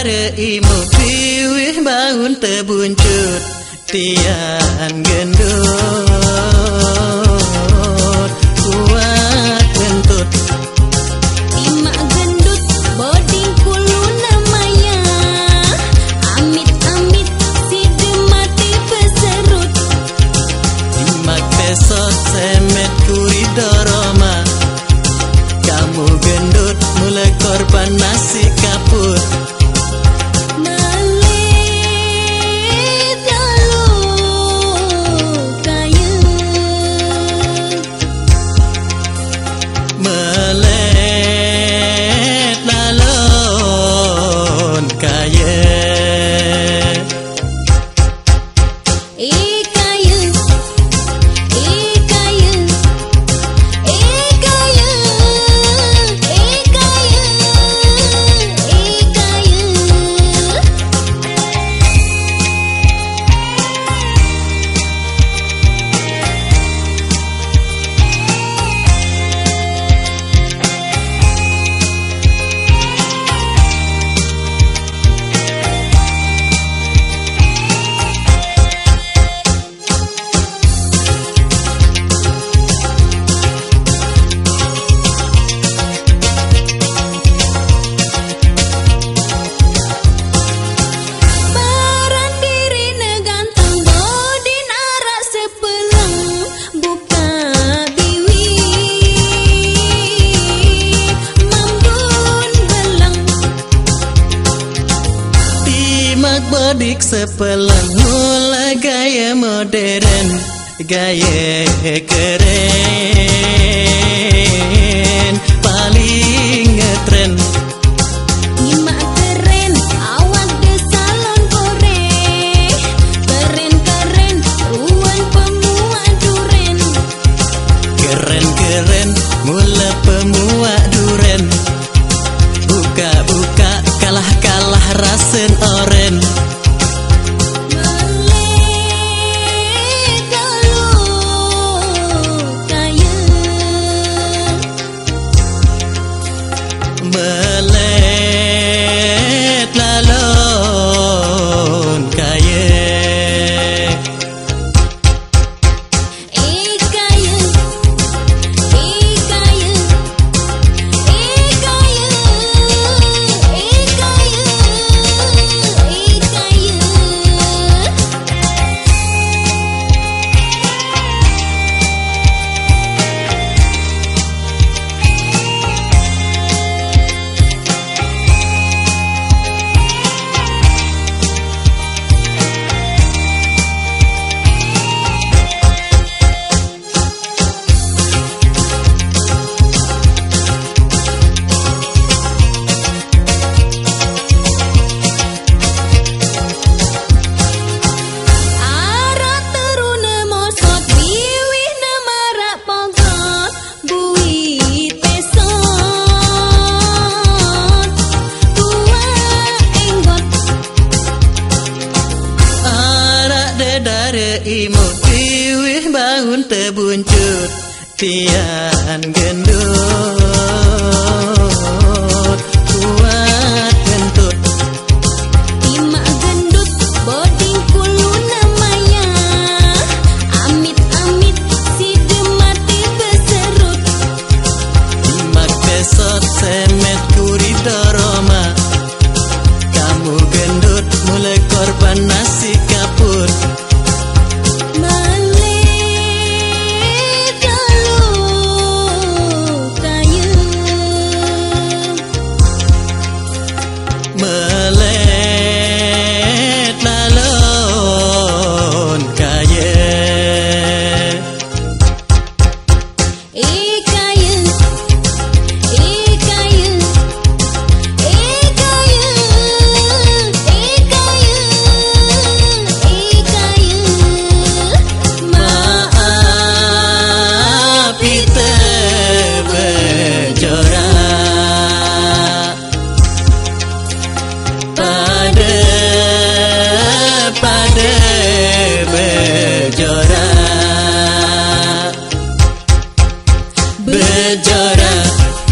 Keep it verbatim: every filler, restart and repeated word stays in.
dare imut piwih bangun tebuncut tian gendut kuat kentut Imak gendut boding kulu namanya amit-amit si demati peserut imak besot semet kuri doroma kamu gendut mulai korban nasi kapur bodik sepelang mulai gaya modern gaya keren paling ngetren Imak keren awak de salon kore keren-keren ruan pemuak duren keren-keren mula pemuak duren buka-buka kalah-kalah rasen oren melet lalon kaya eh kaya eh kaya eh kaya eh kaya eh kaya imut piwih bangun tebuncut tian gendut kuat kentut Imak gendut boding kulu namanya amit-amit si demati peserut imak besot semet kuri doroma kamu gendut mulai korban nasi kapur melet lalon kaya eh kaya eh kaya eh kaya eh kaya eh kaya maaf kita berjorak pada pada berjorak berjorak